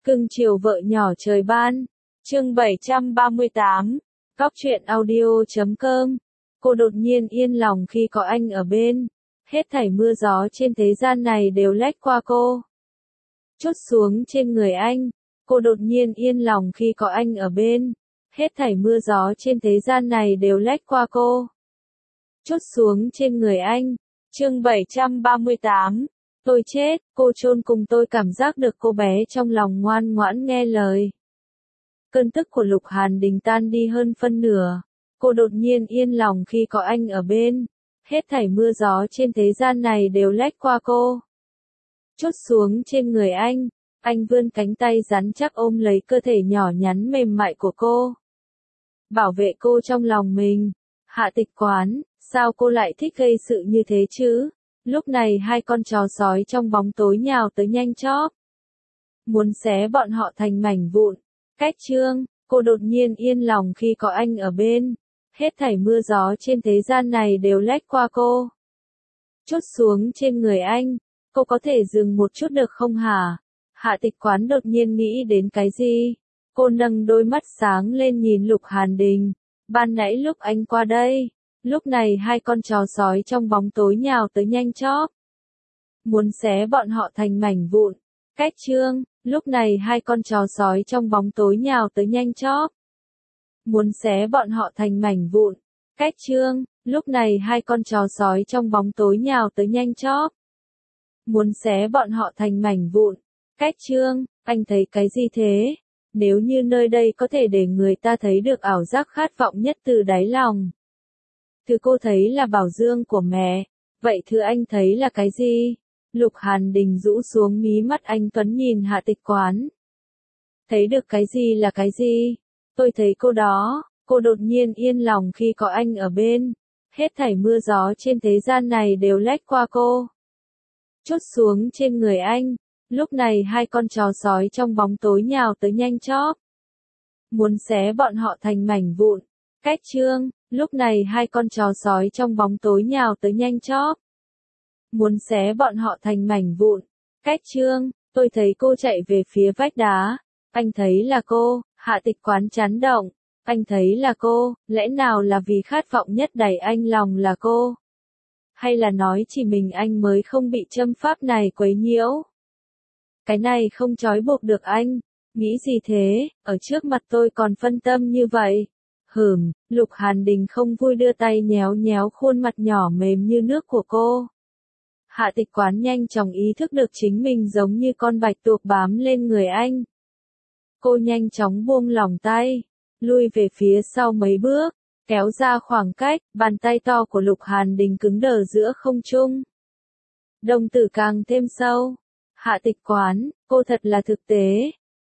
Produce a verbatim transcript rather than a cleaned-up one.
Cưng chiều vợ nhỏ trời ban. Chương bảy trăm ba mươi tám. Góc truyện audio chấm com. Cô đột nhiên yên lòng khi có anh ở bên. Hết thảy mưa gió trên thế gian này đều lách qua cô. Chút xuống trên người anh. Cô đột nhiên yên lòng khi có anh ở bên. Hết thảy mưa gió trên thế gian này đều lách qua cô. Chút xuống trên người anh. Chương bảy trăm ba mươi tám. Tôi chết, cô chôn cùng tôi cảm giác được cô bé trong lòng ngoan ngoãn nghe lời. Cơn tức của Lục Hàn Đình tan đi hơn phân nửa. Cô đột nhiên yên lòng khi có anh ở bên. Hết thảy mưa gió trên thế gian này đều lách qua cô. Chút xuống trên người anh. Anh vươn cánh tay rắn chắc ôm lấy cơ thể nhỏ nhắn mềm mại của cô. Bảo vệ cô trong lòng mình. Hạ Tịch Quán, sao cô lại thích gây sự như thế chứ? Lúc này hai con chó sói trong bóng tối nhào tới nhanh chóp. Muốn xé bọn họ thành mảnh vụn. Cách Trương, cô đột nhiên yên lòng khi có anh ở bên. Hết thảy mưa gió trên thế gian này đều lách qua cô. Chút xuống trên người anh. Cô có thể dừng một chút được không hả? Hạ Tịch Quán đột nhiên nghĩ đến cái gì? Cô nâng đôi mắt sáng lên nhìn Lục Hàn Đình. Ban nãy lúc anh qua đây. Lúc này hai con chó sói trong bóng tối nhào tới nhanh chóp. Muốn xé bọn họ thành mảnh vụn. Cách Trương, lúc này hai con chó sói trong bóng tối nhào tới nhanh chóp. Muốn xé bọn họ thành mảnh vụn. Cách Trương, lúc này hai con chó sói trong bóng tối nhào tới nhanh chóp. Muốn xé bọn họ thành mảnh vụn. Cách Trương, anh thấy cái gì thế? Nếu như nơi đây có thể để người ta thấy được ảo giác khát vọng nhất từ đáy lòng. Thứ cô thấy là bảo dương của mẹ, vậy thứ anh thấy là cái gì? Lục Hàn Đình rũ xuống mí mắt anh tuấn nhìn Hạ Tịch Quán. Thấy được cái gì là cái gì? Tôi thấy cô đó, cô đột nhiên yên lòng khi có anh ở bên. Hết thảy mưa gió trên thế gian này đều lách qua cô. Chút xuống trên người anh. Lúc này hai con chó sói trong bóng tối nhào tới nhanh chóp. Muốn xé bọn họ thành mảnh vụn. Cách Trương, lúc này hai con chó sói trong bóng tối nhào tới nhanh chóp. Muốn xé bọn họ thành mảnh vụn. Cách Trương, tôi thấy cô chạy về phía vách đá. Anh thấy là cô, Hạ Tịch Quán chán động. Anh thấy là cô, lẽ nào là vì khát vọng nhất đầy anh lòng là cô? Hay là nói chỉ mình anh mới không bị châm pháp này quấy nhiễu? Cái này không trói buộc được anh. Nghĩ gì thế, ở trước mặt tôi còn phân tâm như vậy? Hửm, Lục Hàn Đình không vui đưa tay nhéo nhéo khuôn mặt nhỏ mềm như nước của cô. Hạ Tịch Quán nhanh chóng ý thức được chính mình giống như con bạch tuộc bám lên người anh. Cô nhanh chóng buông lỏng tay, lui về phía sau mấy bước, kéo ra khoảng cách, bàn tay to của Lục Hàn Đình cứng đờ giữa không trung. Đồng tử càng thêm sâu. Hạ Tịch Quán, cô thật là thực tế,